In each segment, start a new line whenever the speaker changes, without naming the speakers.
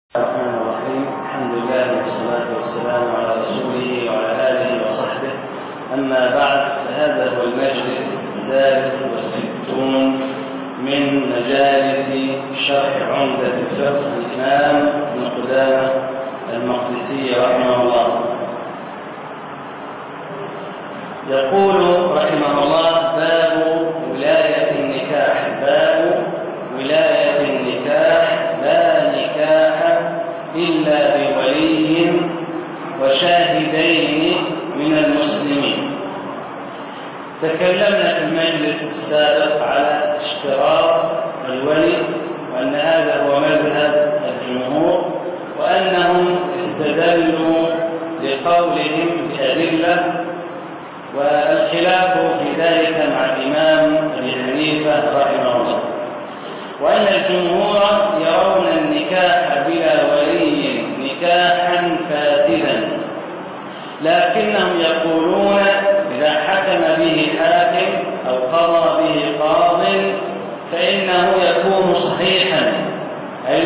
الرحمن الرحيم. الحمد لله والصلاة والسلام على رسوله وعلى آله وصحبه. أما بعد، فهذا هو المجلس الثالث والستون من مجالس شرح عمدة الفقه الإمام ابن قدامة المقدسي رحمه الله. يقول رحمه الله: باب ولاية النكاح. باب ولاية النكاح: لا نكاح إلا بولي وشاهدين من المسلمين. تكلمنا في المجلس السابق على اشتراط الولي، وأن هذا هو مذهب الجمهور، وأنهم استدلوا لقولهم بأدلة، والخلاف في ذلك مع الإمام أبي حنيفة رحمه الله. وأن الجمهور يرون النكاح بلا ولي نكاحا فاسدا، لكنهم يقولون إذا حكم به حاكم أو قضى به قاض فإنه يكون صحيحا، أي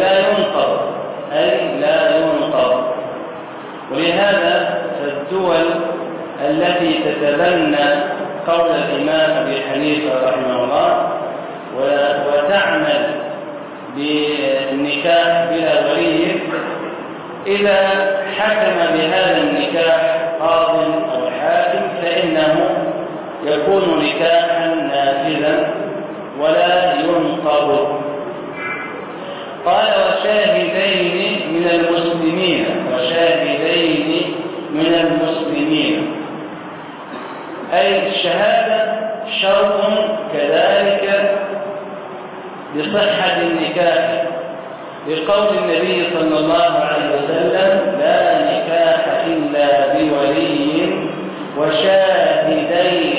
لا ينقض. ولهذا فالدول التي تتبنى قول الإمام أبي حنيفة رحمه الله وتعمل بالنكاح بلا ولي، إذا حكم بهذا النكاح قاض أو حاكم فإنه يكون نكاحا نافذا ولا ينقض. قال: وشاهدين من المسلمين. وشاهدين من المسلمين، أي الشهادة شرط كذلك لصحة النكاح، لقول النبي صلى الله عليه وسلم: لا نكاح إلا بولي وشاهدي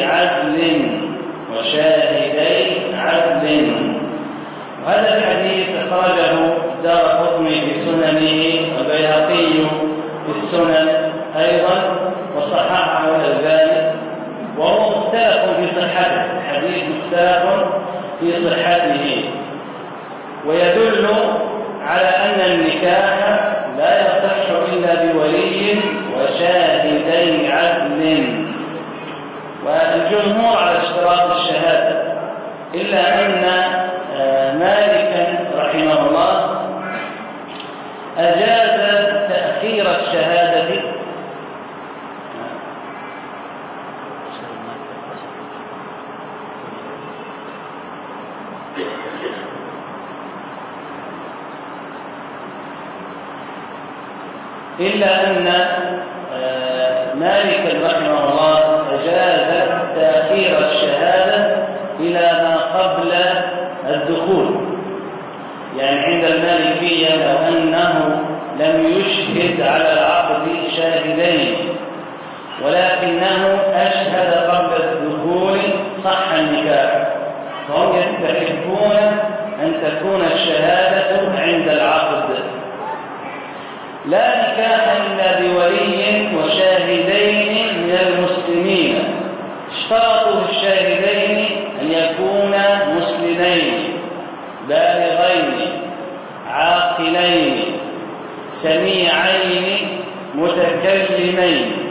عدل. وهذا الحديث أخرجه الدارقطني في سننه، والبيهقي في السنن أيضا، وصححه الألباني، وهو مختلف في صحته. الحديث مختلف في صحته، ويدل على أن النكاح لا يصح إلا بولي وشاهدي عدل. والجمهور على اشتراط الشهادة، إلا أن مالكا رحمه الله أجاز تأخير الشهادة إلا أن مالك رحمه الله أجاز تأخير الشهادة إلى ما قبل الدخول. يعني عند المالكية لو أنه لم يشهد على العقد شاهدين ولكنه أشهد قبل الدخول صح النكاح، فهم يستحبون أن تكون الشهادة عند العقد. لا نكاح إلا بولي وشاهدين من المسلمين. اشترطوا الشاهدين أن يكونا مسلمين بالغين عاقلين سميعين متكلمين.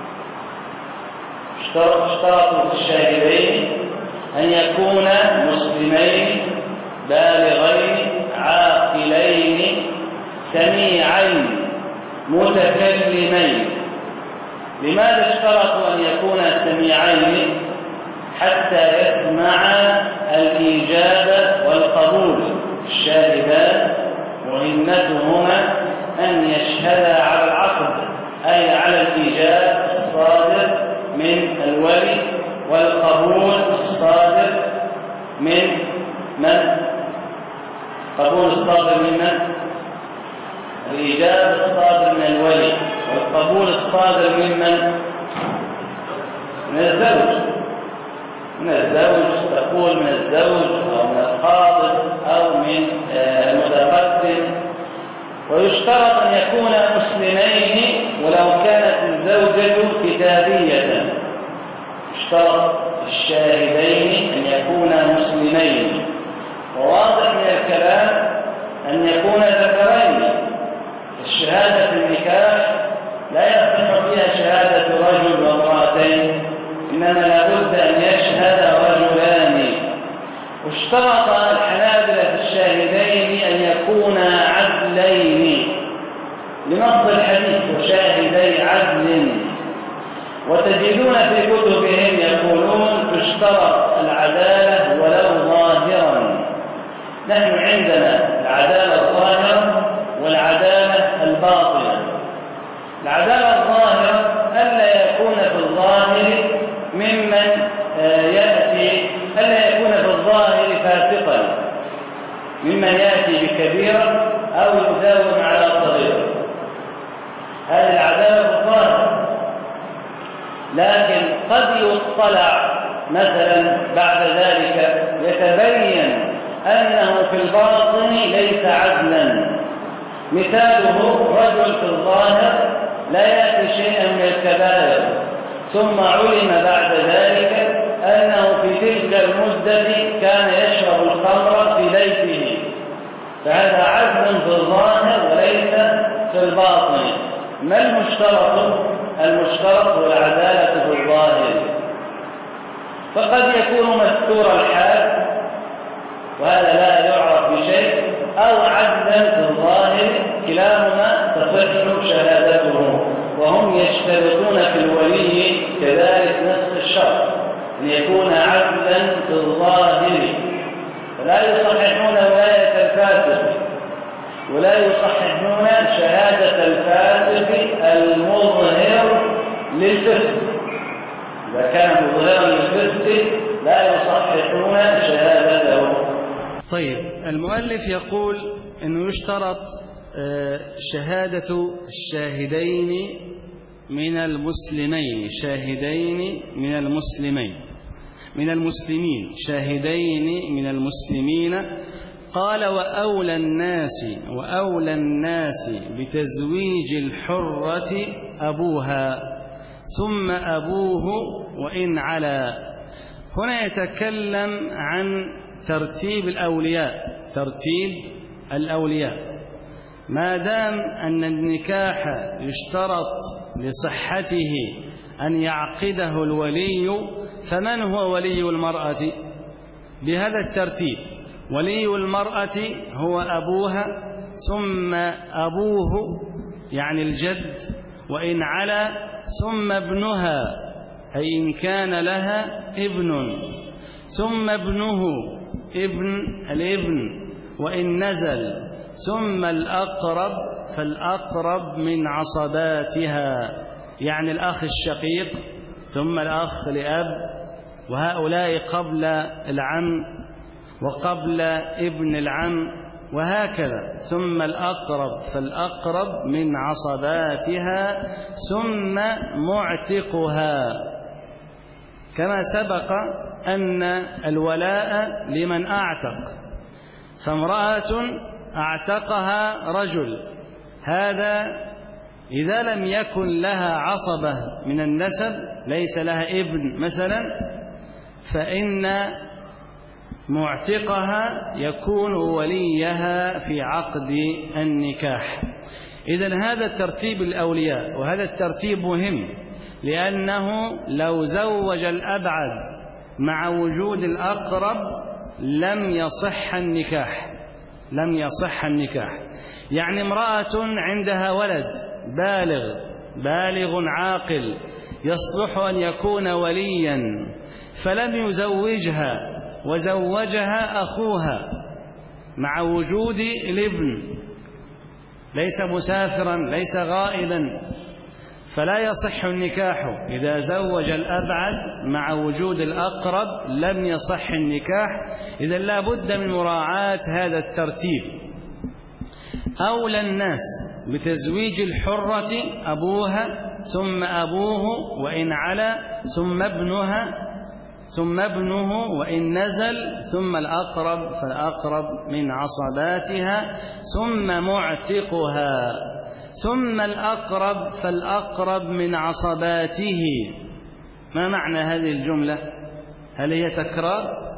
اشترطوا الشاهدين أن يكونا مسلمين بالغين عاقلين سميعين متكلمين. لماذا اشترطوا أن يكونا سميعين؟ حتى يسمع الإيجاب والقبول. الشاهدان مهمتهما أن يشهدا على العقد، أي على الإيجاب الصادر من الولي والقبول الصادر من من؟ قبول الصادر من من؟ الإيجاب الصادر من الولي، والقبول الصادر من من؟ من الزوج. تقول من الزوج أو من الخاطب أو من المتقدم. ويشترط أن يكون مسلمين ولو كانت الزوجة كتابية. يشترط الشاهدين أن يكونا مسلمين. وواضح من الكلام أن يكون ذكرين، الشهادة في النكاح لا يصح فيها شهادة رجل وامرأتين، إنما لابد أن يشهد رجلان. واشترط الحنابلة في الشاهدين أن يكونا عدلين لنص الحديث وشاهدي عدل. وتجدون في كتبهم يقولون تشترط العدالة ولو ظاهرا. نحن عندنا العدالة الظاهرة والعدالة الباطنة. العدالة الظاهرة ألا يكون في الظاهر ممن يأتي، ألا يكون في الظاهر فاسقا ممن يأتي بكبيرة أو يداوم على صغيرة. هذه العدالة الظاهرة. لكن قد يطلع مثلا بعد ذلك يتبين أنه في الباطن ليس عدلا. مثاله رجل في الظاهر لا يأتي شيئا من الكبائر، ثم علم بعد ذلك أنه في تلك المدة كان يشرب الخمر في بيته، فهذا عدل في الظاهر وليس في الباطن. ما المشترط؟ المشترط هو العدالة في الظاهر. فقد يكون مستور الحال وهذا لا يعرف بشيء، أو عدلا في الظاهر، كلاهما تصح شهادته. وهم يشترطون في الولي كذلك نفس الشرط، أن يكون عدلا في الظاهر. فلا يصححون ولاية الفاسق ولا يصححون شهادة الفاسق المظهر للفسق. إذا كان مظهرا للفسق لا يصححون شهادته.
طيب، المؤلف يقول أنه يشترط شهادة الشاهدين من المسلمين، شاهدين من المسلمين شاهدين من المسلمين. قال وأولى الناس بتزويج الحرة أبوها ثم أبوه وإن علا. هنا يتكلم عن ترتيب الأولياء. ما دام أن النكاح يشترط لصحته أن يعقده الولي، فمن هو ولي المرأة؟ بهذا الترتيب: ولي المرأة هو أبوها، ثم أبوه يعني الجد، وإن علا ثم ابنها أي إن كان لها ابن، ثم ابنه ابن الابن، وإن نزل ثم الأقرب فالأقرب من عصباتها يعني الأخ الشقيق، ثم الأخ لأب، وهؤلاء قبل العم وقبل ابن العم وهكذا، ثم الأقرب فالأقرب من عصباتها، ثم معتقها. كما سبق أن الولاء لمن أعتق، فامرأة أعتقها رجل، هذا إذا لم يكن لها عصبة من النسب، ليس لها ابن مثلا، فإن معتقها يكون وليها في عقد النكاح. إذن هذا ترتيب الأولياء، وهذا الترتيب مهم، لأنه لو زوج الأبعد مع وجود الأقرب لم يصح النكاح. يعني امرأة عندها ولد بالغ عاقل يصلح أن يكون وليا، فلم يزوجها وزوجها أخوها مع وجود الابن، ليس مسافرا ليس غائبا، فلا يصح النكاح. إذا زوج الأبعد مع وجود الأقرب لم يصح النكاح. إذا لا بد من مراعاة هذا الترتيب. أولى الناس بتزويج الحرة أبوها ثم أبوه وإن علا ثم ابنه وإن نزل، ثم الأقرب فالأقرب من عصباتها، ثم معتقها، ثم الأقرب فالأقرب من عصباته. ما معنى هذه الجملة؟ هل هي تكرار؟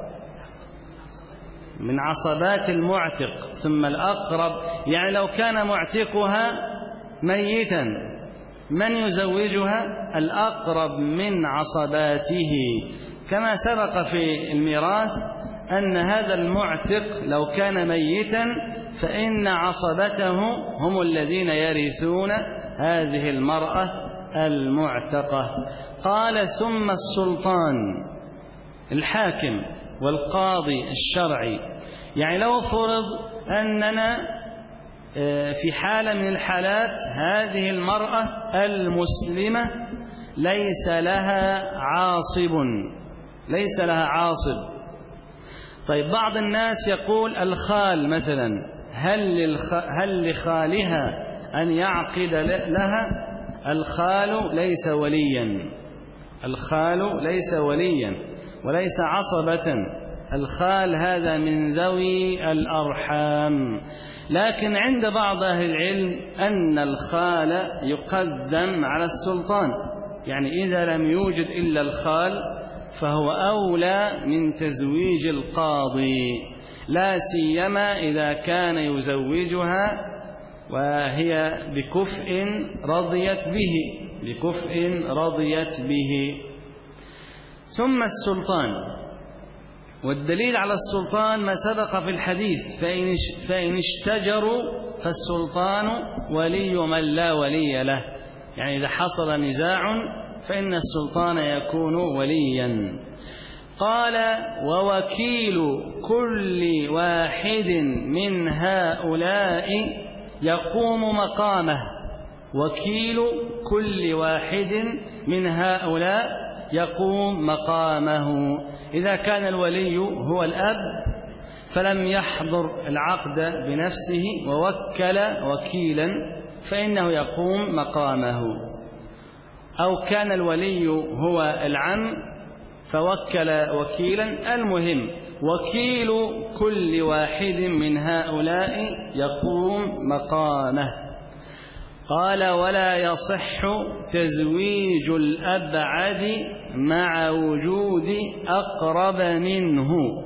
من عصبات المعتق ثم الأقرب، يعني لو كان معتقها ميتا من يزوجها؟ الأقرب من عصباته، كما سبق في الميراث أن هذا المعتق لو كان ميتا فإن عصبته هم الذين يرثون هذه المرأة المعتقة. قال ثم السلطان الحاكم والقاضي الشرعي. يعني لو فرض أننا في حالة من الحالات هذه المرأة المسلمة ليس لها عاصب. طيب بعض الناس يقول الخال مثلا، هل لخالها أن يعقد لها؟ الخال ليس وليا وليس عصبة. الخال هذا من ذوي الأرحام، لكن عند بعض أهل العلم أن الخال يقدم على السلطان، يعني إذا لم يوجد إلا الخال فهو أولى من تزويج القاضي، لا سيما إذا كان يزوجها وهي بكفء رضيت به. ثم السلطان، والدليل على السلطان ما سبق في الحديث، فإن اشتجروا فالسلطان ولي من لا ولي له، يعني إذا حصل نزاع فإن السلطان يكون وليا. قال ووكيل كل واحد من هؤلاء يقوم مقامه. وكيل كل واحد من هؤلاء يقوم مقامه. إذا كان الولي هو الأب فلم يحضر العقد بنفسه ووكل وكيلا فإنه يقوم مقامه، أو كان الولي هو العم فوكل وكيلا. المهم وكيل كل واحد من هؤلاء يقوم مقامه. قال ولا يصح تزويج الأبعد مع وجود أقرب منه.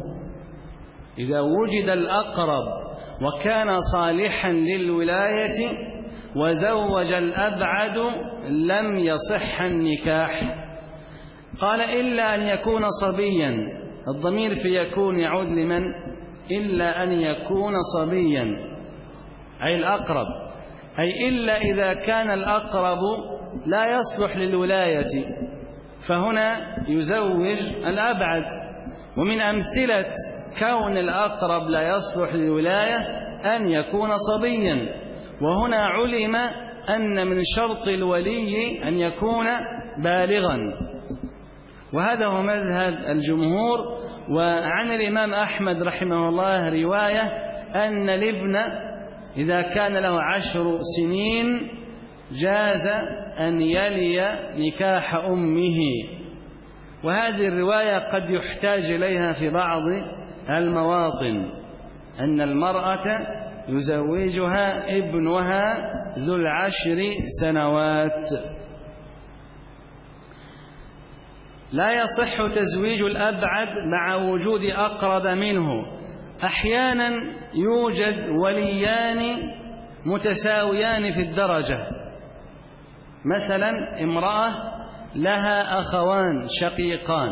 إذا وجد الأقرب وكان صالحا للولاية وزوج الأبعد لم يصح النكاح. قال إلا أن يكون صبيا. الضمير في يكون يعود لمن؟ إلا أن يكون صبيا أي الأقرب، أي إلا إذا كان الأقرب لا يصلح للولاية فهنا يزوج الأبعد. ومن أمثلة كون الأقرب لا يصلح للولاية أن يكون صبيا، وهنا علم أن من شرط الولي أن يكون بالغا، وهذا هو مذهب الجمهور. وعن الإمام أحمد رحمه الله رواية أن الابن إذا كان له 10 سنين جاز أن يلي نكاح أمه، وهذه الرواية قد يحتاج إليها في بعض المواطن، أن المرأة يزوجها ابنها ذو 10 سنوات. لا يصح تزويج الأبعد مع وجود أقرب منه. أحيانا يوجد وليان متساويان في الدرجة، مثلا امرأة لها أخوان شقيقان،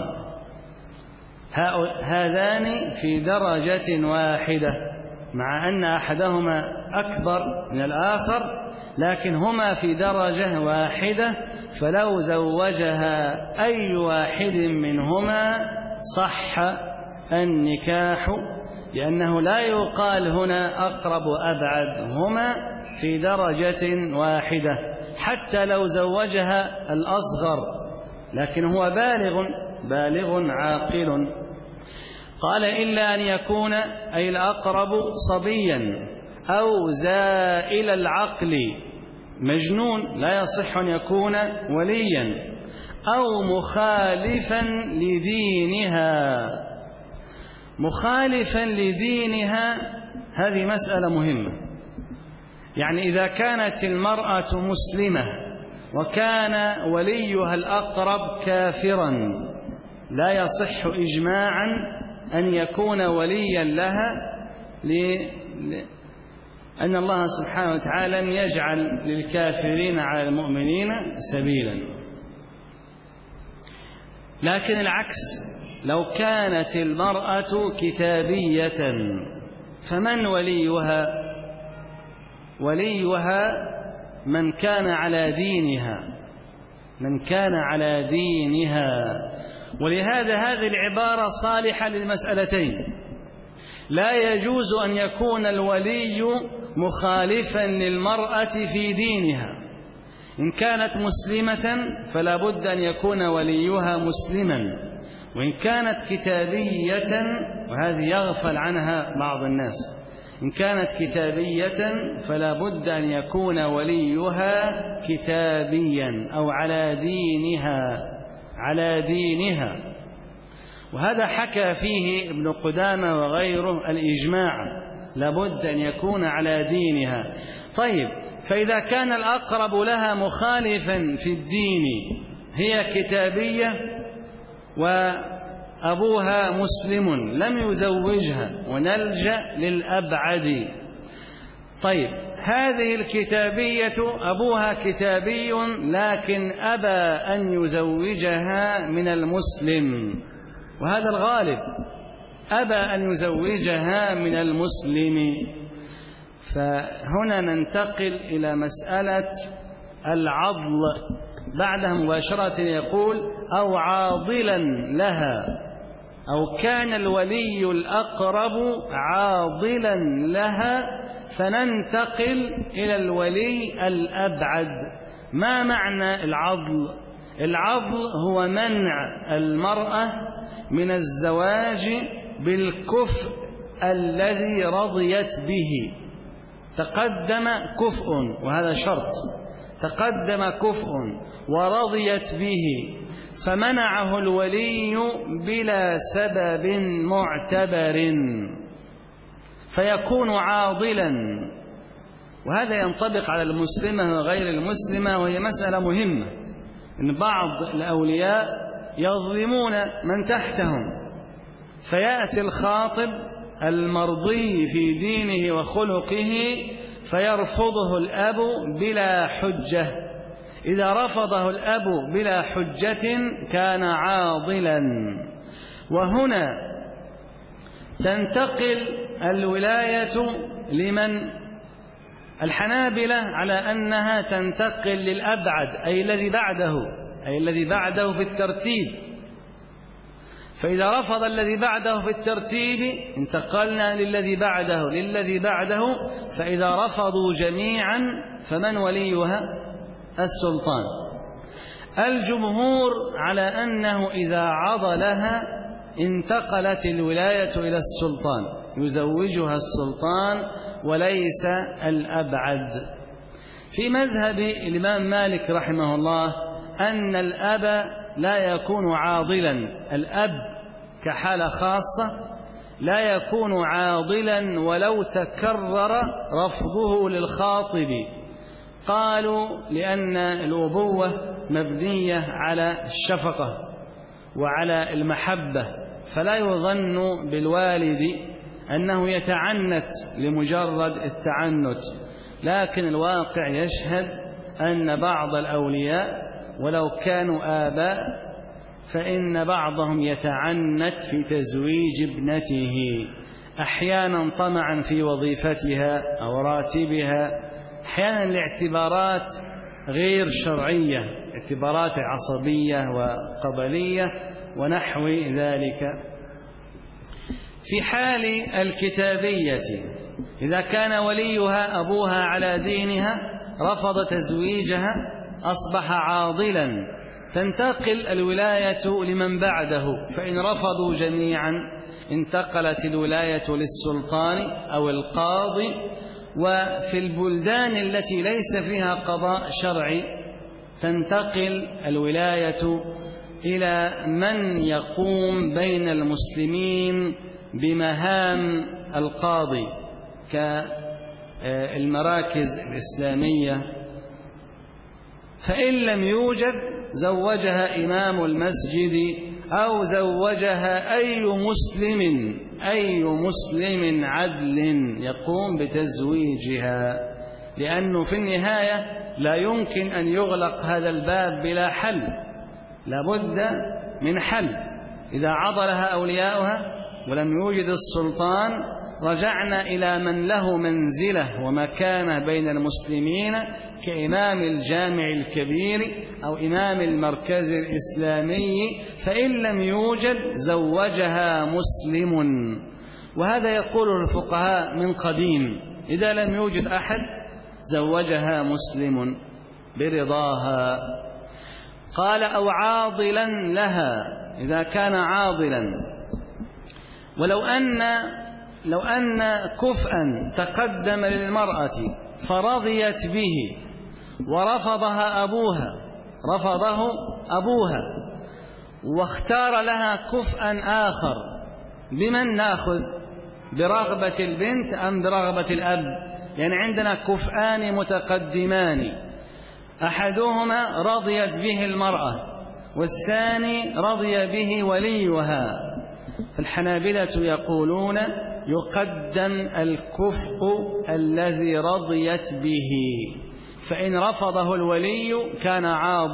هذان في درجة واحدة مع أن أحدهما أكبر من الآخر، لكن هما في درجة واحدة، فلو زوجها أي واحد منهما صح النكاح، لأنه لا يقال هنا أقرب أبعد، هما في درجة واحدة. حتى لو زوجها الأصغر لكن هو بالغ عاقل. قال إلا أن يكون أي الأقرب صبيا أو زائل العقل مجنون، لا يصح أن يكون وليا، أو مخالفا لدينها. مخالفا لدينها هذه مسألة مهمة، يعني إذا كانت المرأة مسلمة وكان وليها الأقرب كافرا لا يصح إجماعا أن يكون وليا لها أن الله سبحانه وتعالى لم يجعل للكافرين على المؤمنين سبيلا. لكن العكس، لو كانت المرأة كتابية فمن وليها؟ وليها من كان على دينها. ولهذا هذه العبارة صالحة للمسألتين. لا يجوز أن يكون الولي مخالفا للمرأة في دينها. إن كانت مسلمة فلا بد أن يكون وليها مسلما، وإن كانت كتابية، وهذه يغفل عنها بعض الناس، إن كانت كتابية فلا بد أن يكون وليها كتابيا أو على دينها. وهذا حكى فيه ابن قدامة وغيره الإجماع، لابد أن يكون على دينها. طيب، فإذا كان الأقرب لها مخالفا في الدين، هي كتابية وأبوها مسلم لم يزوجها، ونلجأ للأبعد. طيب، هذه الكتابية أبوها كتابي لكن أبى أن يزوجها من المسلم، وهذا الغالب، أبى أن يزوجها من المسلم. فهنا ننتقل إلى مسألة العضل. بعدها مباشرة يقول أو عاضلا لها، أو كان الولي الأقرب عاضلا لها، فننتقل إلى الولي الأبعد. ما معنى العضل؟ العضل هو منع المرأة من الزواج بالكفء الذي رضيت به. تقدم كفء، وهذا شرط، تقدم كفء ورضيت به، فمنعه الولي بلا سبب معتبر، فيكون عاضلا. وهذا ينطبق على المسلمة وغير المسلمة، وهي مسألة مهمة، إن بعض الأولياء يظلمون من تحتهم، فيأتي الخاطب المرضي في دينه وخلقه فيرفضه الأب بلا حجة. إذا رفضه الأب بلا حجة كان عاضلا. وهنا تنتقل الولاية لمن؟ الحنابلة على أنها تنتقل للأبعد، أي الذي بعده في الترتيب. فإذا رفض الذي بعده في الترتيب انتقلنا للذي بعده. فإذا رفضوا جميعا فمن وليها؟ السلطان. الجمهور على أنه إذا عضلها انتقلت الولاية إلى السلطان، يزوجها السلطان وليس الأبعد. في مذهب الإمام مالك رحمه الله أن الأب لا يكون عاضلا، الأب كحالة خاصة لا يكون عاضلا ولو تكرر رفضه للخاطب. قالوا لأن الأبوة مبنية على الشفقة وعلى المحبة، فلا يظن بالوالد أنه يتعنت لمجرد التعنت، لكن الواقع يشهد أن بعض الأولياء ولو كانوا آباء فإن بعضهم يتعنت في تزويج ابنته، أحيانا طمعا في وظيفتها أو راتبها، أحيانا لاعتبارات غير شرعية، اعتبارات عصبية وقبلية ونحو ذلك. في حال الكتابية إذا كان وليها أبوها على دينها رفض تزويجها أصبح عاضلا، تنتقل الولاية لمن بعده. فإن رفضوا جميعا انتقلت الولاية للسلطان أو القاضي. وفي البلدان التي ليس فيها قضاء شرعي تنتقل الولاية إلى من يقوم بين المسلمين بمهام القاضي كالمراكز الإسلامية. فإن لم يوجد زوجها إمام المسجد أو زوجها أي مسلم عدل يقوم بتزويجها، لأنه في النهاية لا يمكن أن يغلق هذا الباب بلا حل، لابد من حل. إذا عضلها أولياؤها ولم يوجد السلطان رجعنا إلى من له منزلة ومكانة بين المسلمين كإمام الجامع الكبير أو إمام المركز الإسلامي، فإن لم يوجد زوجها مسلم. وهذا يقول الفقهاء من قديم، إذا لم يوجد أحد زوجها مسلم برضاها. قال أو عاضلا لها، إذا كان عاضلا. لو أن كفءا تقدم للمرأة فرضيت به ورفضه أبوها واختار لها كفءا آخر، بمن نأخذ؟ برغبة البنت أم برغبة الأب؟ يعني عندنا كفءان متقدمان، أحدهما رضيت به المرأة والثاني رضي به وليها. فالحنابلة يقولون يقدم الكفء الذي رضيت به، فإن رفضه الولي كان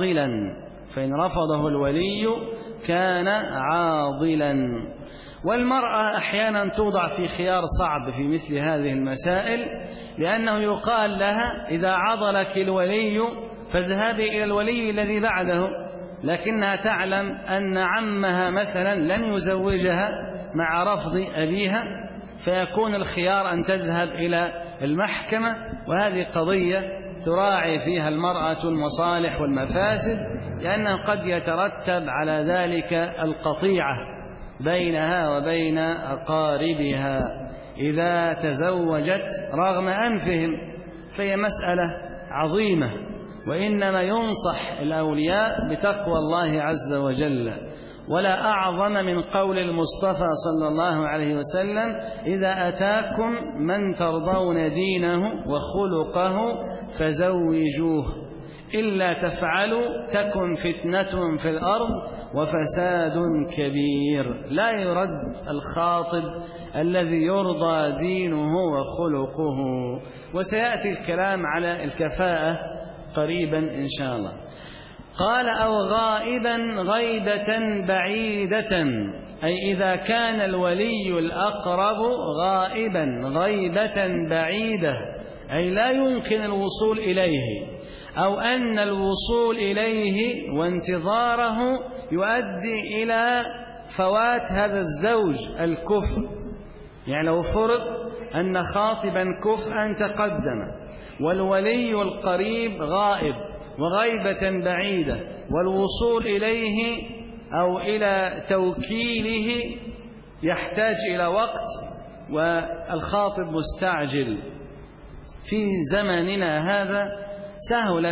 عاضلا. والمرأة أحيانا توضع في خيار صعب في مثل هذه المسائل، لأنه يقال لها إذا عضلك الولي فاذهبي إلى الولي الذي بعده، لكنها تعلم أن عمها مثلا لن يزوجها مع رفض أبيها، فيكون الخيار أن تذهب إلى المحكمة، وهذه قضية تراعي فيها المرأة المصالح والمفاسد، لأنه قد يترتب على ذلك القطيعة بينها وبين أقاربها إذا تزوجت رغم أنفهم، فهي مسألة عظيمة. وإنما ينصح الأولياء بتقوى الله عز وجل. ولا أعظم من قول المصطفى صلى الله عليه وسلم: إذا أتاكم من ترضون دينه وخلقه فزوجوه، إلا تفعلوا تكن فتنة في الأرض وفساد كبير. لا يرد الخاطب الذي يرضى دينه وخلقه. وسيأتي الكلام على الكفاءة قريبا إن شاء الله. قال: أو غائبا غيبة بعيدة، أي إذا كان الولي الأقرب غائبا غيبة بعيدة، أي لا يمكن الوصول إليه، أو أن الوصول إليه وانتظاره يؤدي إلى فوات هذا الزوج الكفء. يعني لو فرض أن خاطبا كفءا تقدم والولي القريب غائب وغيبة بعيدة، والوصول إليه أو إلى توكيله يحتاج إلى وقت، والخاطب مستعجل. في زماننا هذا سهلت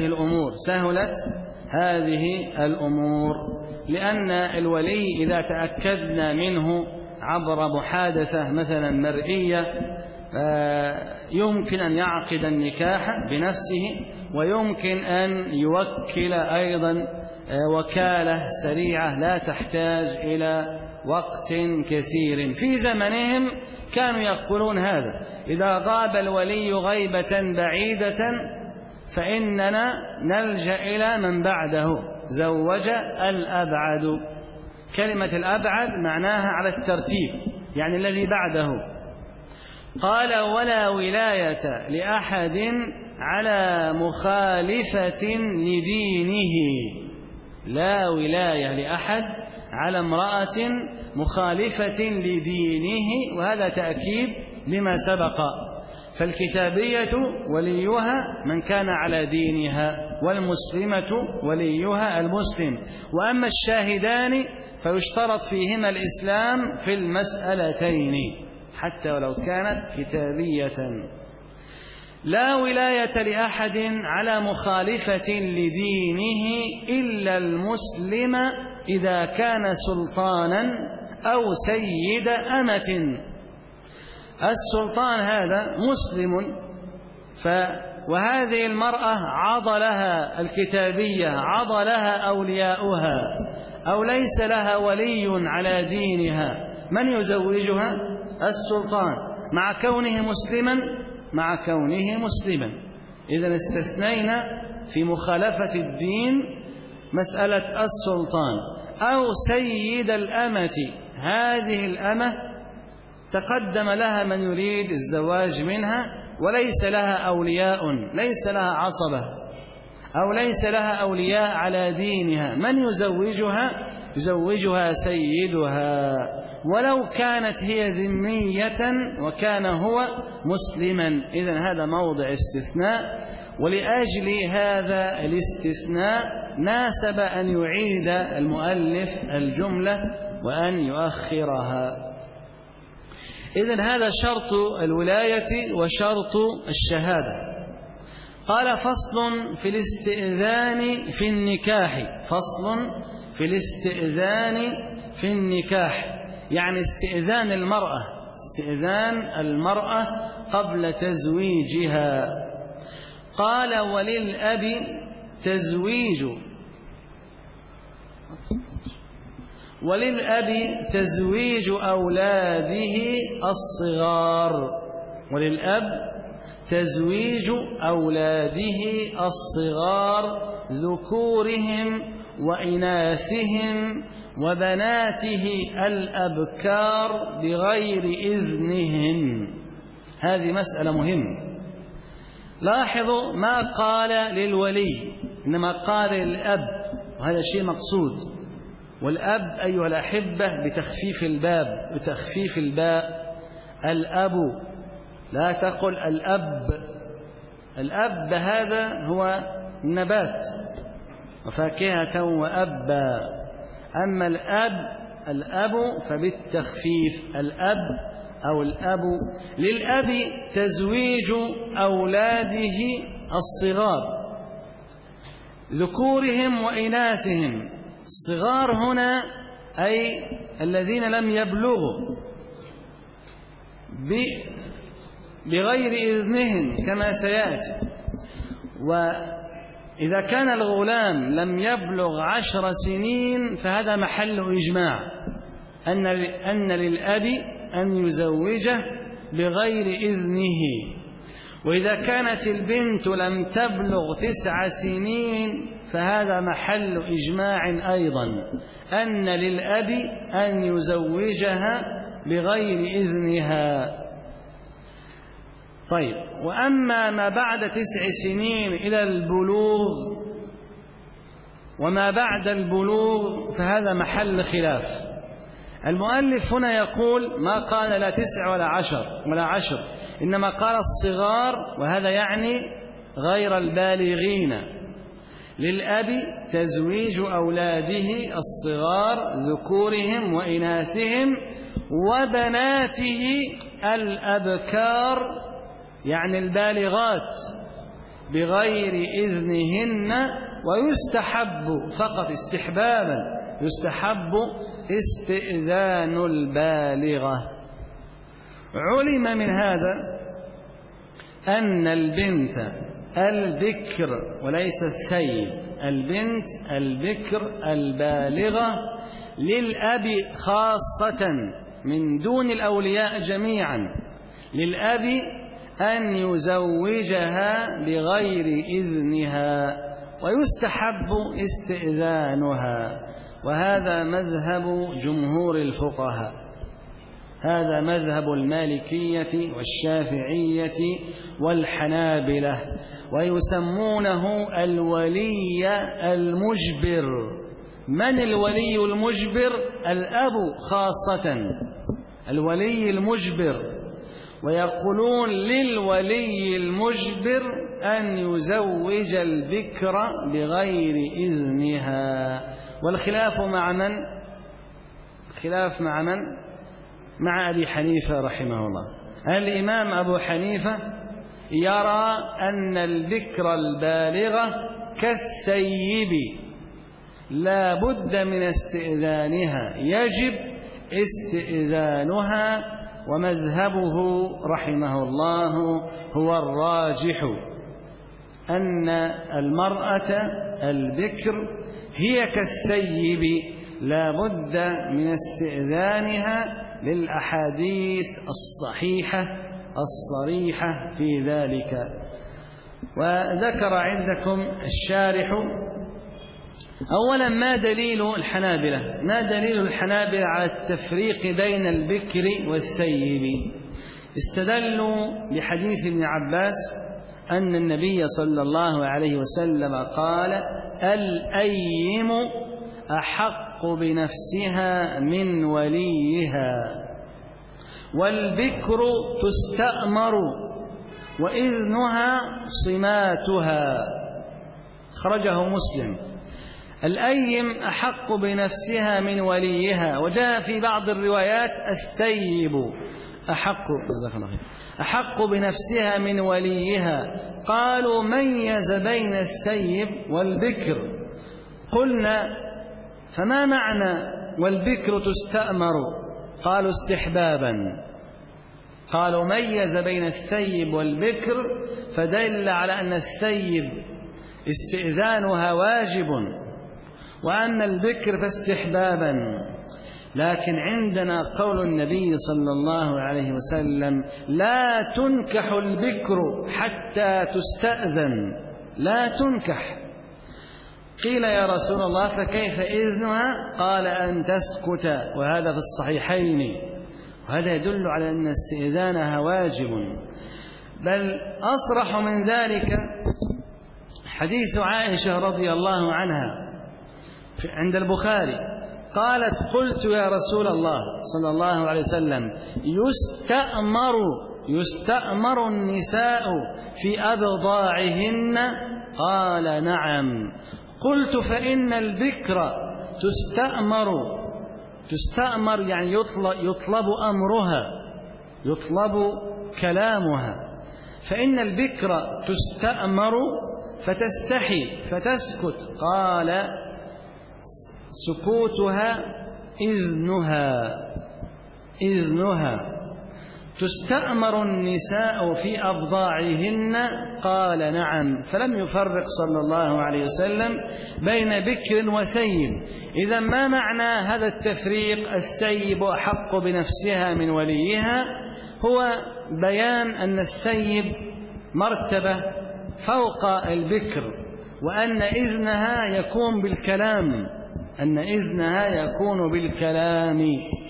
هذه الأمور، لأن الولي إذا تأكدنا منه عبر محادثة مثلا مرئية يمكن أن يعقد النكاح بنفسه، ويمكن أن يوكل أيضا وكالة سريعة لا تحتاج إلى وقت كثير. في زمنهم كانوا يقولون هذا: إذا غاب الولي غيبة بعيدة فإننا نلجأ إلى من بعده، زوج الأبعد. كلمة الأبعد معناها على الترتيب، يعني الذي بعده. قال: ولا ولاية لأحد على مخالفة لدينه، لا ولاية لأحد على امرأة مخالفة لدينه، وهذا تأكيد لما سبق. فالكتابية وليها من كان على دينها، والمسلمة وليها المسلم. وأما الشاهدان فيشترط فيهما الإسلام في المسألتين حتى ولو كانت كتابية. لا ولاية لأحد على مخالفة لدينه إلا المسلم إذا كان سلطانا أو سيد أمة. السلطان هذا مسلم، وهذه المرأة عضلها الكتابية، عضلها أولياؤها، أو ليس لها ولي على دينها، من يزوجها؟ السلطان، مع كونه مسلما. إذا استثنينا في مخالفة الدين مسألة السلطان. أو سيد الأمة، هذه الأمة تقدم لها من يريد الزواج منها وليس لها أولياء، ليس لها عصبة أو ليس لها أولياء على دينها، من يزوجها؟ يزوجها سيدها، ولو كانت هي ذمية وكان هو مسلما. إذن هذا موضع استثناء، ولأجل هذا الاستثناء ناسب أن يعيد المؤلف الجملة وأن يؤخرها. إذن هذا شرط الولاية وشرط الشهادة. قال فصل في الاستئذان في النكاح. فصل في الاستئذان في النكاح، يعني استئذان المرأة قبل تزويجها. قال وللأب تزويج أولاده الصغار. وللأب تزويج أولاده الصغار ذكورهم وإناثهم وبناته الأبكار بغير إذنهم. هذه مسألة مهمة. لاحظوا ما قال للولي، إنما قال للأب، وهذا شيء مقصود. والأب أيها الأحبة بتخفيف الباء الأب، لا تقل الأب هذا هو النبات وفاكهة وأبا. أما الأب فبالتخفيف، الأب أو الأب. للأب تزويج أولاده الصغار ذكورهم وإناثهم. الصغار هنا أي الذين لم يبلغوا بغير إذنهم كما سيأتي. وإذا كان الغلام لم يبلغ 10 سنين فهذا محل إجماع أن للأب أن يزوجه بغير إذنه. وإذا كانت البنت لم تبلغ 9 سنين فهذا محل إجماع أيضا أن للأب أن يزوجها بغير إذنها. طيب، وأما ما بعد 9 سنين إلى البلوغ وما بعد البلوغ فهذا محل خلاف. المؤلف هنا يقول ما قال لا 9 ولا 10 إنما قال الصغار، وهذا يعني غير البالغين. للأب تزويج أولاده الصغار ذكورهم وإناثهم وبناته الأبكار، يعني البالغات، بغير إذنهن. ويستحب فقط استحبابا يستحب استئذان البالغة. علم من هذا أن البنت البكر وليس الثيب، البنت البكر البالغة للأب خاصة من دون الأولياء جميعا، للأب أن يزوجها بغير إذنها، ويستحب استئذانها. وهذا مذهب جمهور الفقهاء، هذا مذهب المالكية والشافعية والحنابلة، ويسمونه الولي المجبر. من الولي المجبر؟ الأب خاصة، الولي المجبر. ويقولون للولي المجبر أن يزوج البكر بغير إذنها. والخلاف مع من؟ الخلاف مع من؟ مع أبي حنيفة رحمه الله. الإمام أبو حنيفة يرى أن البكر البالغة كالثيب لا بد من استئذانها، يجب استئذانها. ومذهبه رحمه الله هو الراجح، أن المرأة البكر هي كالثيب لا بد من استئذانها للأحاديث الصحيحة الصريحة في ذلك. وذكر عندكم الشارح أولا ما دليل الحنابلة على التفريق بين البكر والثيب. استدلوا لحديث ابن عباس أن النبي صلى الله عليه وسلم قال: الأيم أحق بنفسها من وليها، والبكر تستأمر وإذنها صماتها. خرجه مسلم. الأيم أحق بنفسها من وليها، وجاء في بعض الروايات الثيب أحق بنفسها من وليها. قالوا: ميز بين الثيب والبكر. قلنا: فما معنى والبكر تستأمر؟ قالوا: استحبابا. قالوا: ميز بين الثيب والبكر، فدل على أن الثيب استئذانها واجب، وأن البكر فاستحبابا. لكن عندنا قول النبي صلى الله عليه وسلم: لا تنكح البكر حتى تستأذن، لا تنكح. قيل: يا رسول الله فكيف إذنها؟ قال: أن تسكت، وهذا في الصحيحين. وهذا يدل على أن استئذانها واجب. بل أصرح من ذلك حديث عائشة رضي الله عنها عند البخاري، قالت: قلت يا رسول الله صلى الله عليه وسلم: يستأمر النساء في أبضاعهن؟ قال: نعم. قلت: فإن البكر تستأمر يعني يطلب أمرها، يطلب كلامها. فإن البكر تستأمر فتستحي فتسكت. قال: سكوتها إذنها. تستأمر النساء في أبضاعهن؟ قال: نعم. فلم يفرق صلى الله عليه وسلم بين بكر وثيب. إذا ما معنى هذا التفريق؟ الثيب أحق بنفسها من وليها، هو بيان أن الثيب مرتبة فوق البكر، وأن إذنها يكون بالكلام،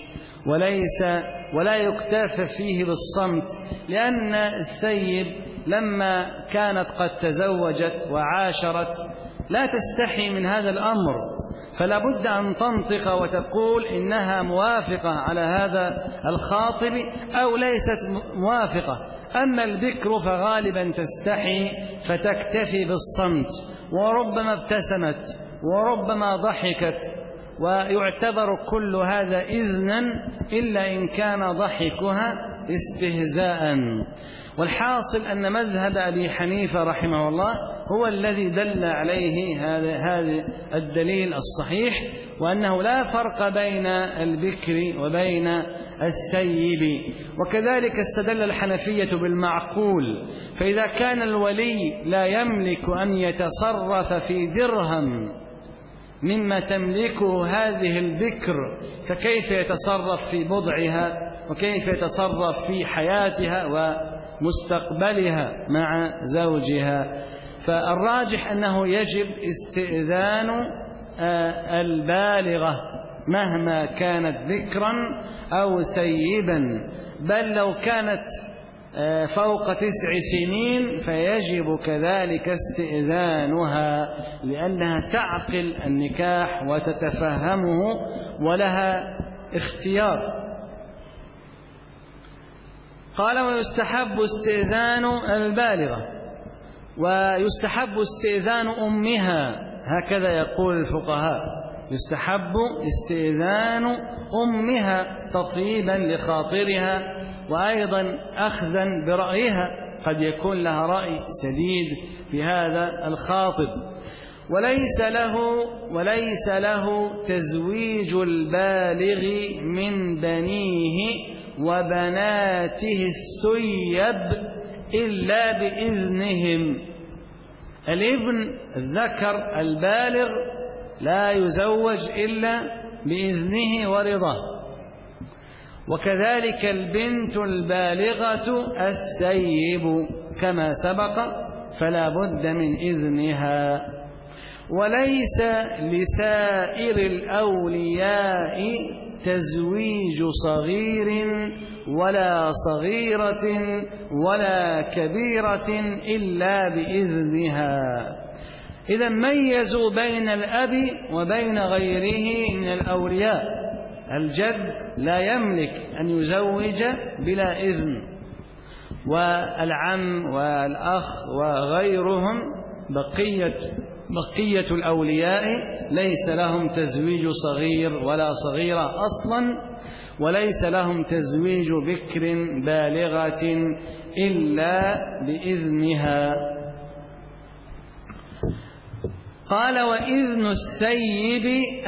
ولا يكتفى فيه بالصمت، لأن الثيب لما كانت قد تزوجت وعاشرت لا تستحي من هذا الأمر، فلا بد أن تنطق وتقول إنها موافقة على هذا الخاطب أو ليست موافقة. أما البكر فغالبا تستحي فتكتفي بالصمت، وربما ابتسمت وربما ضحكت، ويعتبر كل هذا إذنا إلا إن كان ضحكها استهزاء. والحاصل أن مذهب أبي حنيفة رحمه الله هو الذي دل عليه هذا الدليل الصحيح، وأنه لا فرق بين البكر وبين الثيب. وكذلك استدل الحنفية بالمعقول، فإذا كان الولي لا يملك أن يتصرف في درهم مما تملكه هذه البكر، فكيف يتصرف في بضعها، وكيف يتصرف في حياتها ومستقبلها مع زوجها؟ فالراجح أنه يجب استئذان البالغة مهما كانت بكرا أو ثيبا، بل لو كانت فوق 9 سنين فيجب كذلك استئذانها، لأنها تعقل النكاح وتتفهمه ولها اختيار. قال: ويستحب استئذان البالغة، ويستحب استئذان أمها، هكذا يقول الفقهاء: يستحب استئذان أمها تطيبا لخاطرها، وأيضا أخذا برأيها، قد يكون لها رأي سديد في هذا الخاطب. وليس له تزويج البالغ من بنيه وبناته الثيب إلا بإذنهم. الابن الذكر البالغ لا يزوج إلا بإذنه ورضاه. وكذلك البنت البالغة الثيب كما سبق، فلا بد من إذنها. وليس لسائر الأولياء تزويج صغير ولا صغيرة ولا كبيرة إلا بإذنها. إذا ميزوا بين الأب وبين غيره من الأولياء. الجد لا يملك أن يزوج بلا إذن، والعم والأخ وغيرهم بقية الأولياء ليس لهم تزويج صغير ولا صغيرة أصلا، وليس لهم تزويج بكر بالغة إلا بإذنها. قال: وإذن الثيب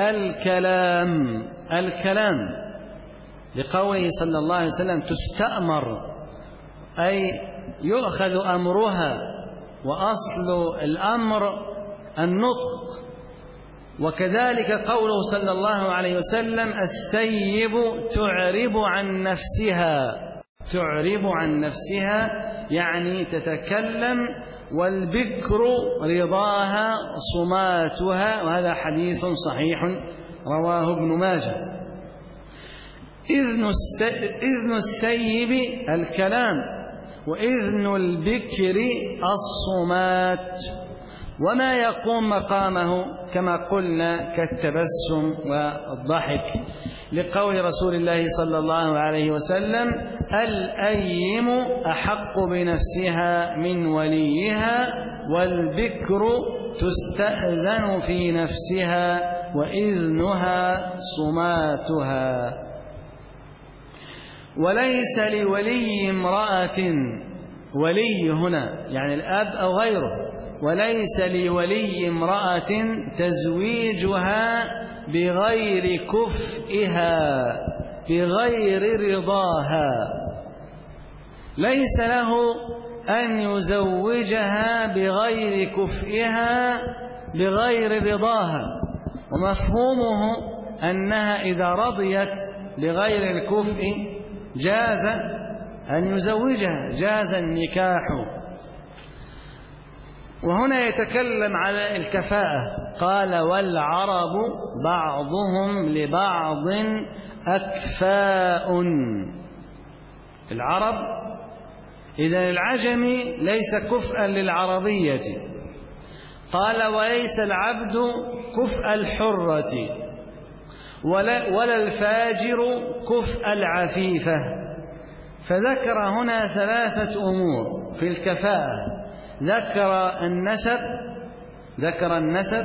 الكلام لقوله صلى الله عليه وسلم: تستأمر، أي يؤخذ أمرها، وأصل الأمر النطق. وكذلك قوله صلى الله عليه وسلم: الثيب تعرب عن نفسها يعني تتكلم، والبكر رضاها صماتها، وهذا حديث صحيح رواه ابن ماجه. إذن الثيب الكلام، وإذن البكر الصمات، وما يقوم مقامه كما قلنا كالتبسم والضحك، لقول رسول الله صلى الله عليه وسلم: الأيم أحق بنفسها من وليها، والبكر تستأذن في نفسها، وإذنها صماتها. وليس لولي امرأة، ولي هنا يعني الأب أو غيره، وليس لولي امرأة تزويجها بغير كفئها، بغير رضاها. ليس له أن يزوجها بغير كفئها، بغير رضاها. ومفهومه أنها إذا رضيت بغير الكفء جاز أن يزوجها، جاز النكاح. وهنا يتكلم على الكفاءة. قال: والعرب بعضهم لبعض أكفاء. العرب، إذا العجمي ليس كفءا للعربية. قال: وليس العبد كفء الحرة، ولا الفاجر كفء العفيفة. فذكر هنا ثلاثة أمور في الكفاءة. ذكر النسب،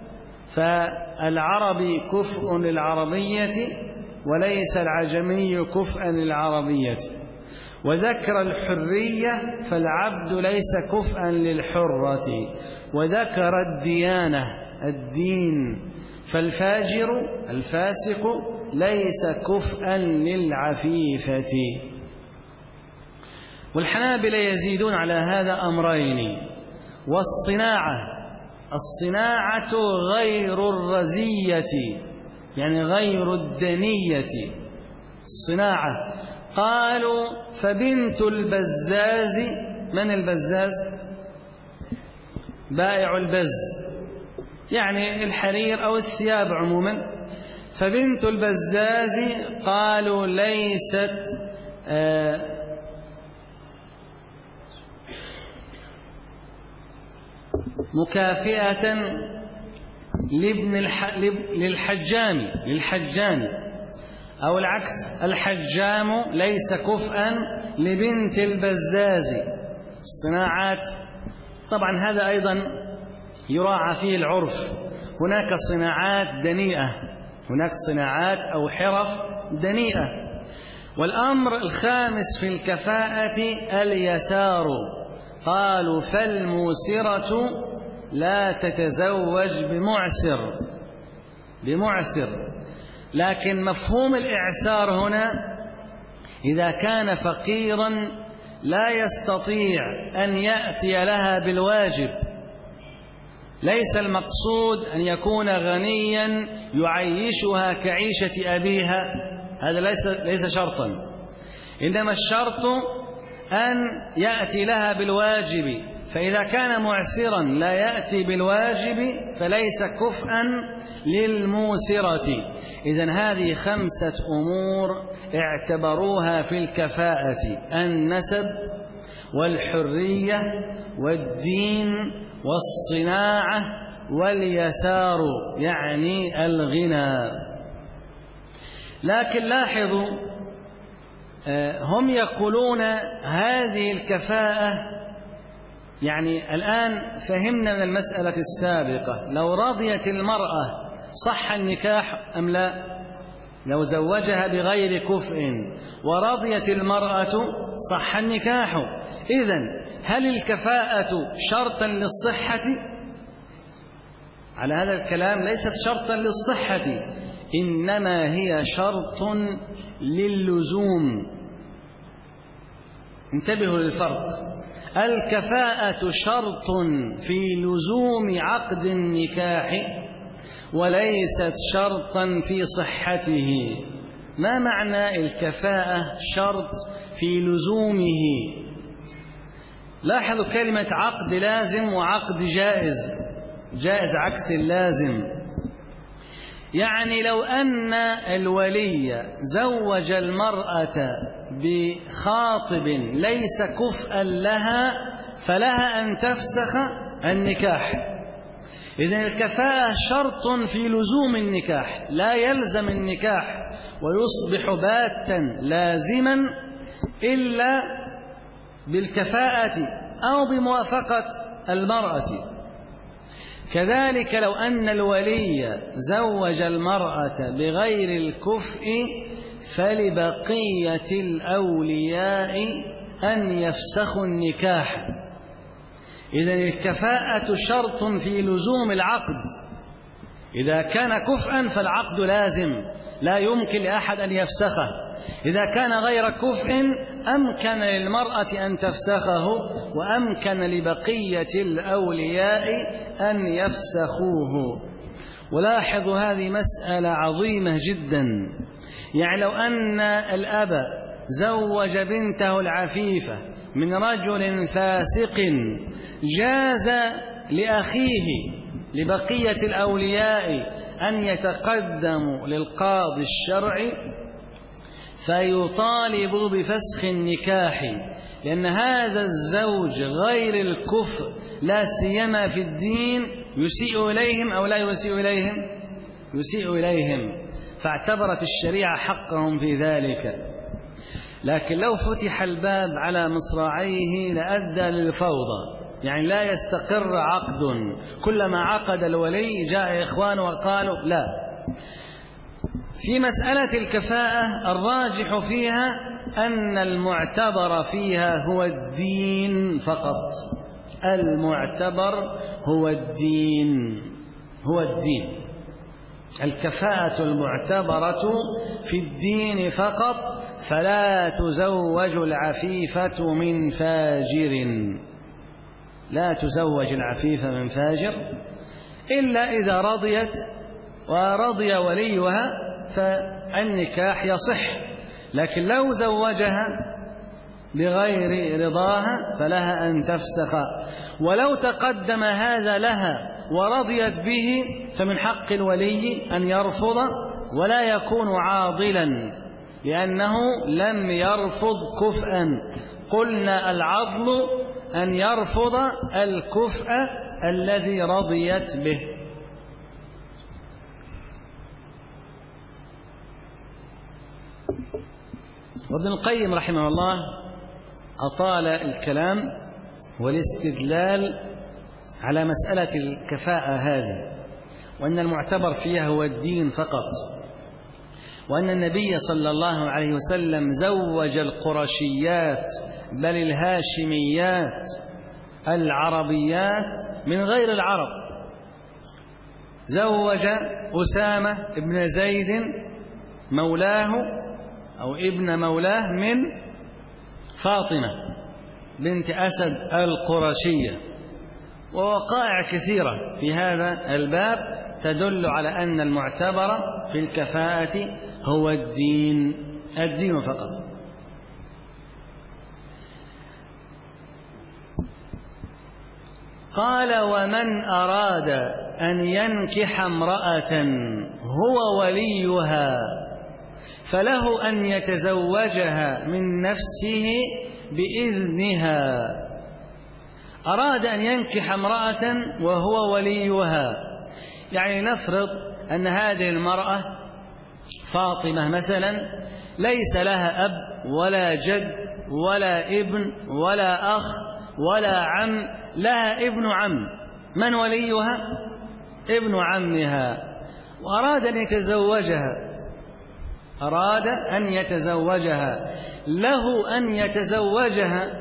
فالعربي كفء للعربية وليس العجمي كفءا للعربية. وذكر الحرية، فالعبد ليس كفءا للحرة. وذكر الديانة، الدين، الفاسق ليس كفءا للعفيفة. والحنابلة يزيدون على هذا أمرين. الصناعة غير الرزية، يعني غير الدنية. الصناعة. قالوا: فبنت البزاز، من البزاز؟ بائع البز، يعني الحرير أو الثياب عموما. فبنت البزاز قالوا ليست مكافئة للحجام، أو العكس، الحجام ليس كفءا لبنت البزاز. الصناعات طبعا هذا أيضا يراعى فيه العرف. هناك صناعات دنيئة، هناك صناعات أو حرف دنيئة. والأمر الخامس في الكفاءة اليسار. قالوا: فالموسرة لا تتزوج بمعسر. لكن مفهوم الإعسار هنا إذا كان فقيرا لا يستطيع أن يأتي لها بالواجب. ليس المقصود أن يكون غنيا يعيشها كعيشة أبيها، هذا ليس شرطا، إنما الشرط أن يأتي لها بالواجب، فإذا كان معسرا لا يأتي بالواجب فليس كفءا للموسرة. إذن هذه 5 أمور اعتبروها في الكفاءة: النسب والحرية والدين والصناعة واليسار يعني الغنى. لكن لاحظوا، هم يقولون هذه الكفاءة، يعني الآن فهمنا من المسألة السابقة لو رضيت المرأة صح النكاح أم لا؟ لو زوجها بغير كفء ورضيت المرأة صح النكاح. إذن هل الكفاءة شرطا للصحة؟ على هذا الكلام ليست شرطا للصحة، إنما هي شرط للزوم. انتبهوا للفرق، الكفاءة شرط في لزوم عقد النكاح وليست شرطا في صحته. ما معنى الكفاءة شرط في لزومه؟ لاحظوا كلمة عقد لازم وعقد جائز. جائز عكس اللازم، يعني لو أن الولي زوج المرأة بخاطب ليس كفءا لها فلها أن تفسخ النكاح. إذن الكفاءة شرط في لزوم النكاح، لا يلزم النكاح ويصبح باتا لازما إلا بالكفاءة أو بموافقة المرأة. كذلك لو أن الولي زوج المرأة بغير الكفء فلبقية الأولياء أن يفسخوا النكاح. إذن الكفاءة شرط في لزوم العقد، إذا كان كفءا فالعقد لازم لا يمكن لأحد أن يفسخه، إذا كان غير كفء أمكن للمرأة أن تفسخه وأمكن لبقية الأولياء أن يفسخوه. ولاحظوا هذه مسألة عظيمة جدا، يعني لو أن الأب زوج بنته العفيفة من رجل فاسق جاز لأخيه لبقية الأولياء أن يتقدموا للقاضي الشرعي فيطالبوا بفسخ النكاح، لأن هذا الزوج غير الكفء لا سيما في الدين يسيء إليهم أو لا يسيء إليهم؟ يسيء إليهم، فاعتبرت الشريعة حقهم في ذلك. لكن لو فتح الباب على مصراعيه لأدى للفوضى، يعني لا يستقر عقد، كلما عقد الولي جاء إخوانه وقالوا لا. في مسألة الكفاءة الراجح فيها أن المعتبر فيها هو الدين فقط، المعتبر هو الدين، هو الدين. الكفاءة المعتبرة في الدين فقط، فلا تزوج العفيفة من فاجر، لا تزوج العفيفة من فاجر إلا إذا رضيت ورضي وليها فالنكاح يصح، لكن لو زوجها بغير رضاها فلها أن تفسخ. ولو تقدم هذا لها ورضيت به فمن حق الولي أن يرفض ولا يكون عاضلا، لأنه لم يرفض كفءا. قلنا العضل أن يرفض الكفء الذي رضيت به. وابن القيم رحمه الله أطال الكلام والاستدلال على مسألة الكفاءة هذه، وأن المعتبر فيها هو الدين فقط، وأن النبي صلى الله عليه وسلم زوج القرشيات بل الهاشميات العربيات من غير العرب. زوج أسامة بن زيد مولاه أو ابن مولاه من فاطمة بنت أسد القرشية. ووقائع كثيرة في هذا الباب تدل على أن المعتبر في الكفاءة هو الدين فقط. قال ومن أراد أن ينكح امرأة هو وليها فله أن يتزوجها من نفسه بإذنها. أراد أن ينكح امرأة وهو وليها، يعني نفرض أن هذه المرأة فاطمة مثلا ليس لها أب ولا جد ولا ابن ولا أخ ولا عم، لها ابن عم. من وليها؟ ابن عمها. وأراد أن يتزوجها، له أن يتزوجها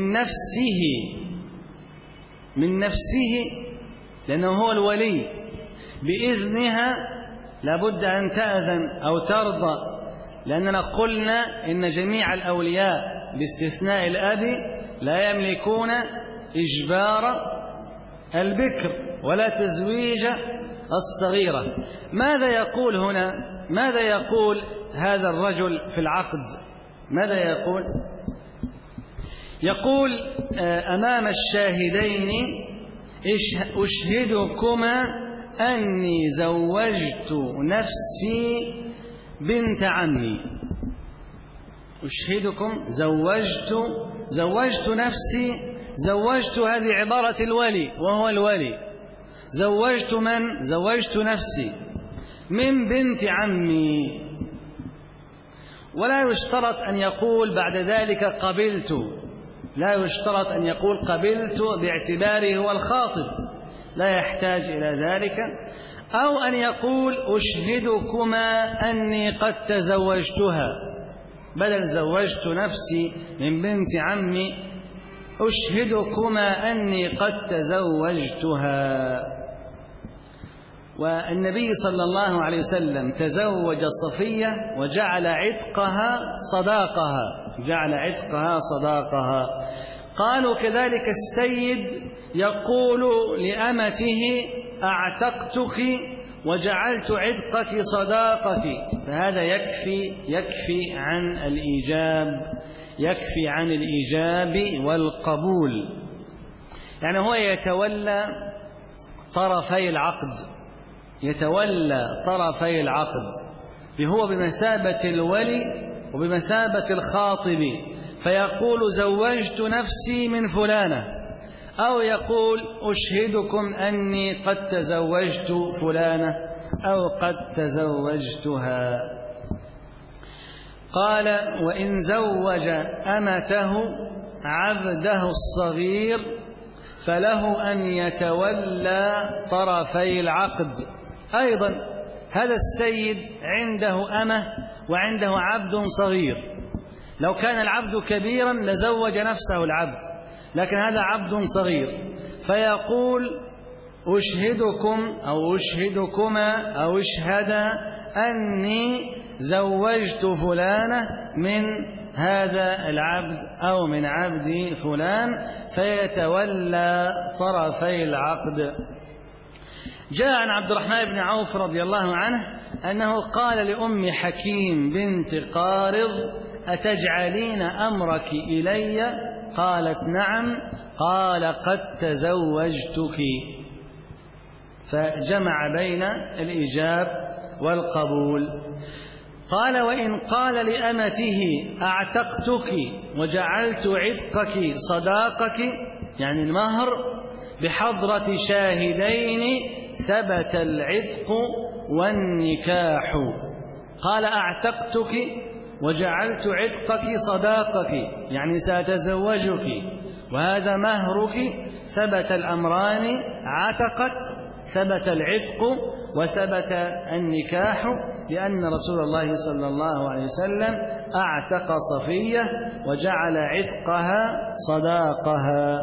من نفسه لأنه هو الولي بإذنها. لابد أن تأذن أو ترضى، لأننا قلنا إن جميع الأولياء باستثناء الأب لا يملكون إجبار البكر ولا تزويج الصغيرة. ماذا يقول هنا؟ ماذا يقول هذا الرجل في العقد؟ ماذا يقول؟ يقول أمام الشاهدين أشهدكما أني زوجت نفسي بنت عمي. أشهدكم زوجت نفسي. زوجت هذه عبارة الولي وهو الولي. زوجت من؟ زوجت نفسي من بنت عمي. ولا يشترط أن يقول بعد ذلك قبلت، لا يشترط أن يقول قبلت باعتباره هو الخاطب، لا يحتاج إلى ذلك. أو أن يقول أشهدكما أني قد تزوجتها، بدل زوجت نفسي من بنت عمي أشهدكما أني قد تزوجتها. والنبي صلى الله عليه وسلم تزوج صفية وجعل عتقها صداقها. قالوا كذلك السيد يقول لأمته أعتقتك وجعلت عتقك صداقك، فهذا يكفي عن الإيجاب والقبول. يعني هو يتولى طرفي العقد، هو بمثابة الولي وبمثابة الخاطب، فيقول زوجت نفسي من فلانة، أو يقول أشهدكم أني قد تزوجت فلانة أو قد تزوجتها. قال وإن زوج أمته عبده الصغير فله أن يتولى طرفي العقد. أيضا هذا السيد عنده أمة وعنده عبد صغير، لو كان العبد كبيرا لزوج نفسه العبد، لكن هذا عبد صغير، فيقول أشهدكم أو أشهدكما أو اشهدا أني زوجت فلانة من هذا العبد أو من عبد فلان، فيتولى طرفي العقد. جاء عن عبد الرحمن بن عوف رضي الله عنه أنه قال لأم حكيم بنت قارض أتجعلين أمرك إلي؟ قالت نعم. قال قد تزوجتك، فجمع بين الإيجاب والقبول. قال وإن قال لأمته أعتقتك وجعلت عتقك صداقك، يعني المهر، بحضرة شاهدين ثبت العتق والنكاح. قال أعتقتك وجعلت عتقك صداقك، يعني سأتزوجك وهذا مهرك، ثبت الأمران، عتقت، ثبت العتق وثبت النكاح، لأن رسول الله صلى الله عليه وسلم أعتق صفية وجعل عتقها صداقها.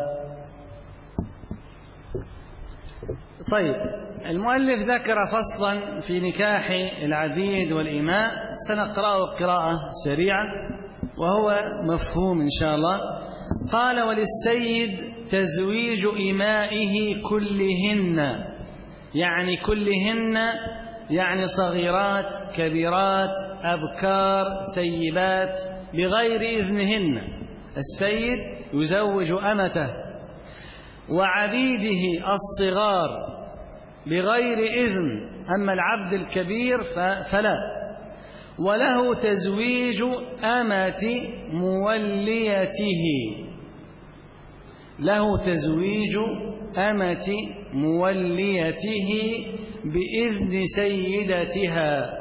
طيب، المؤلف ذكر فصلا في نكاح العبيد والإماء، سنقرأه قراءة سريعة وهو مفهوم إن شاء الله. قال وللسيد تزويج إمائه كلهن، يعني كلهن يعني صغيرات كبيرات أبكار ثيبات بغير إذنهن. السيد يزوج أمته وعبيده الصغار بغير إذن، أما العبد الكبير فلا. وله تزويج أمة موليته، له تزويج أمة موليته بإذن سيدتها.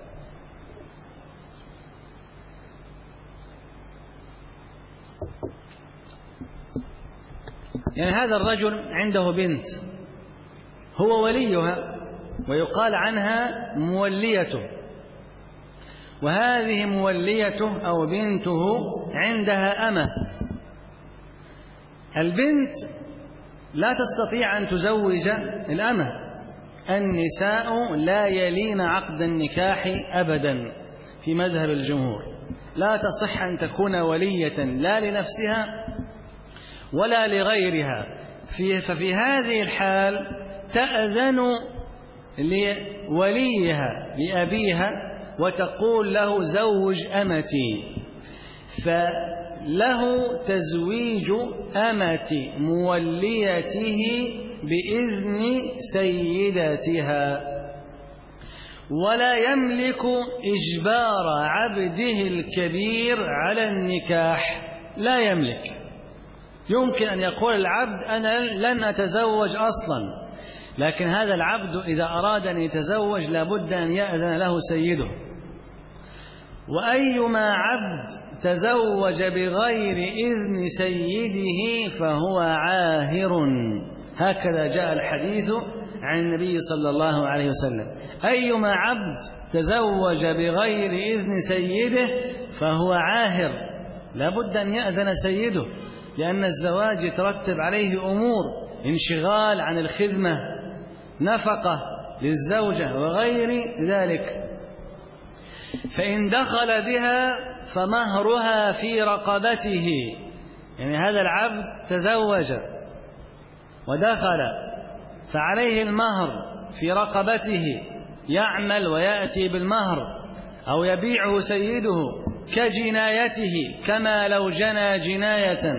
يعني هذا الرجل عنده بنت هو وليها ويقال عنها موليته، وهذه موليته أو بنته عندها أمة. البنت لا تستطيع أن تزوج الأمة، النساء لا يلين عقد النكاح أبدا في مذهب الجمهور، لا تصح أن تكون ولية لا لنفسها ولا لغيرها. ففي هذه الحال تأذن لوليها لأبيها وتقول له زوج أمتي، فله تزويج أمة موليته بإذن سيدتها. ولا يملك إجبار عبده الكبير على النكاح، لا يملك. يمكن أن يقول العبد أنا لن أتزوج أصلا، لكن هذا العبد إذا أراد أن يتزوج لابد أن يأذن له سيده. وأيما عبد تزوج بغير إذن سيده فهو عاهر، هكذا جاء الحديث عن النبي صلى الله عليه وسلم. أيما عبد تزوج بغير إذن سيده فهو عاهر، لابد أن يأذن سيده، لأن الزواج يترتب عليه أمور: انشغال عن الخدمة، نفقة للزوجة وغير ذلك. فإن دخل بها فمهرها في رقبته، يعني هذا العبد تزوج ودخل فعليه المهر في رقبته، يعمل ويأتي بالمهر أو يبيعه سيده كجنايته كما لو جنى جناية،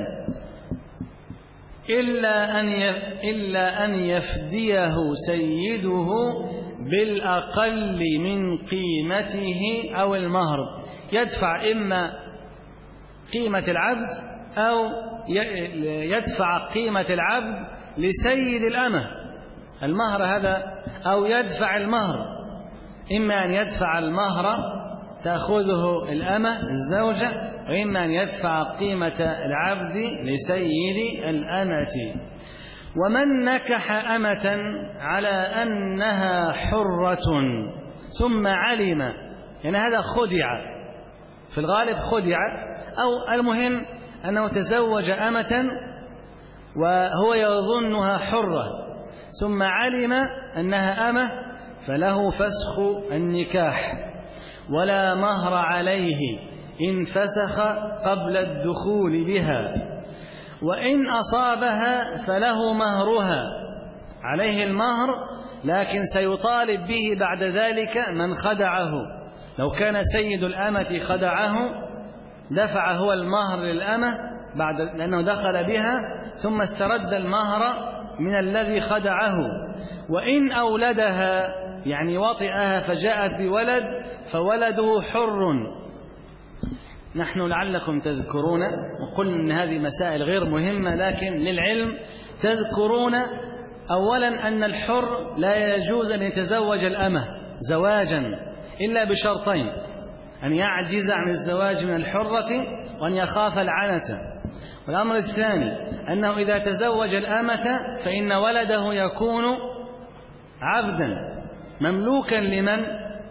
إلا أن يفديه سيده بالأقل من قيمته أو المهر. يدفع إما قيمة العبد أو يدفع قيمة العبد لسيد الأمة المهر هذا، أو يدفع المهر، إما أن يدفع المهر تأخذه الأمة الزوجة، وإما أن يدفع قيمة العبد لسيد الأمة. ومن نكح أمة على أنها حرة ثم علم، يعني هذا خدع، في الغالب خدع، أو المهم أنه تزوج أمة وهو يظنها حرة ثم علم أنها أمة، فله فسخ النكاح ولا مهر عليه إن فسخ قبل الدخول بها، وإن أصابها فله مهرها، عليه المهر لكن سيطالب به بعد ذلك من خدعه. لو كان سيد الأمة خدعه دفع هو المهر للأمة بعد لأنه دخل بها، ثم استرد المهر من الذي خدعه. وإن أولدها يعني وطئها فجاءت بولد فولده حر. نحن لعلكم تذكرون، وقلنا أن هذه مسائل غير مهمة لكن للعلم، تذكرون أولا أن الحر لا يجوز أن يتزوج الأمة زواجا إلا بشرطين: أن يعجز عن الزواج من الحرة وأن يخاف العنة. والأمر الثاني أنه إذا تزوج الأمة فإن ولده يكون عبدا مملوكا لمن؟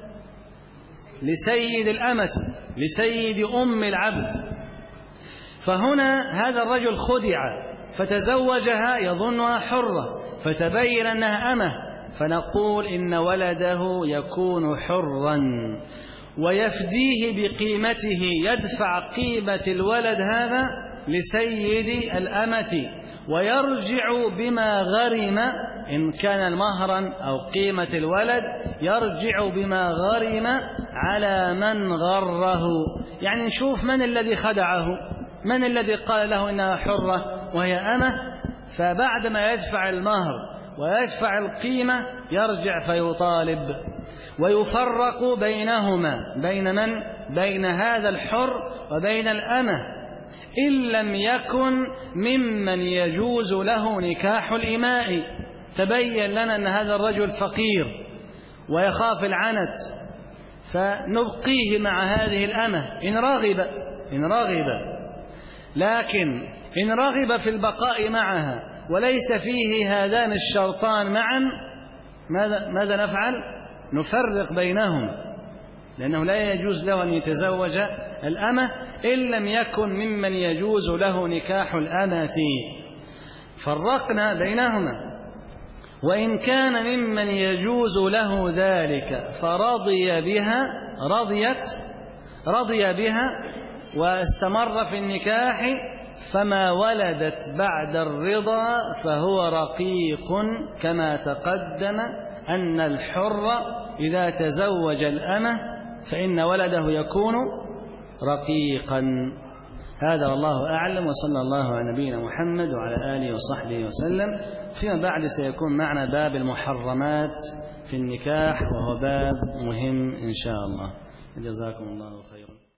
لسيد الأمة، لسيد أم العبد. فهنا هذا الرجل خدع فتزوجها يظنها حرة فتبين أنها أمة، فنقول إن ولده يكون حرا ويفديه بقيمته، يدفع قيمة الولد هذا لسيد الأمة ويرجع بما غرم إن كان مهرا أو قيمة الولد يرجع بما غرم على من غره. يعني نشوف من الذي خدعه، من الذي قال له إنها حرة وهي أمة، فبعدما يدفع المهر ويدفع القيمة يرجع فيطالب، ويفرق بينهما، بين من؟ بين هذا الحر وبين الأمة، إن لم يكن ممن يجوز له نكاح الإماء. تبين لنا أن هذا الرجل فقير ويخاف العنت، فنبقيه مع هذه الأمة إن رغب. لكن إن رغب في البقاء معها وليس فيه هذان الشرطان معا، ماذا نفعل؟ نفرق بينهم، لأنه لا يجوز له أن يتزوج الأمة إن لم يكن ممن يجوز له نكاح الأمة. فرقنا بينهما. وإن كان ممن يجوز له ذلك فرضي بها واستمر في النكاح، فما ولدت بعد الرضا فهو رقيق، كما تقدم أن الحر إذا تزوج الأمة فإن ولده يكون رقيقا. هذا والله أعلم، وصلى الله على نبينا محمد وعلى آله وصحبه وسلم. فيما بعد سيكون معنا باب المحرمات في النكاح، وهو باب مهم إن شاء الله. جزاكم الله خيرا.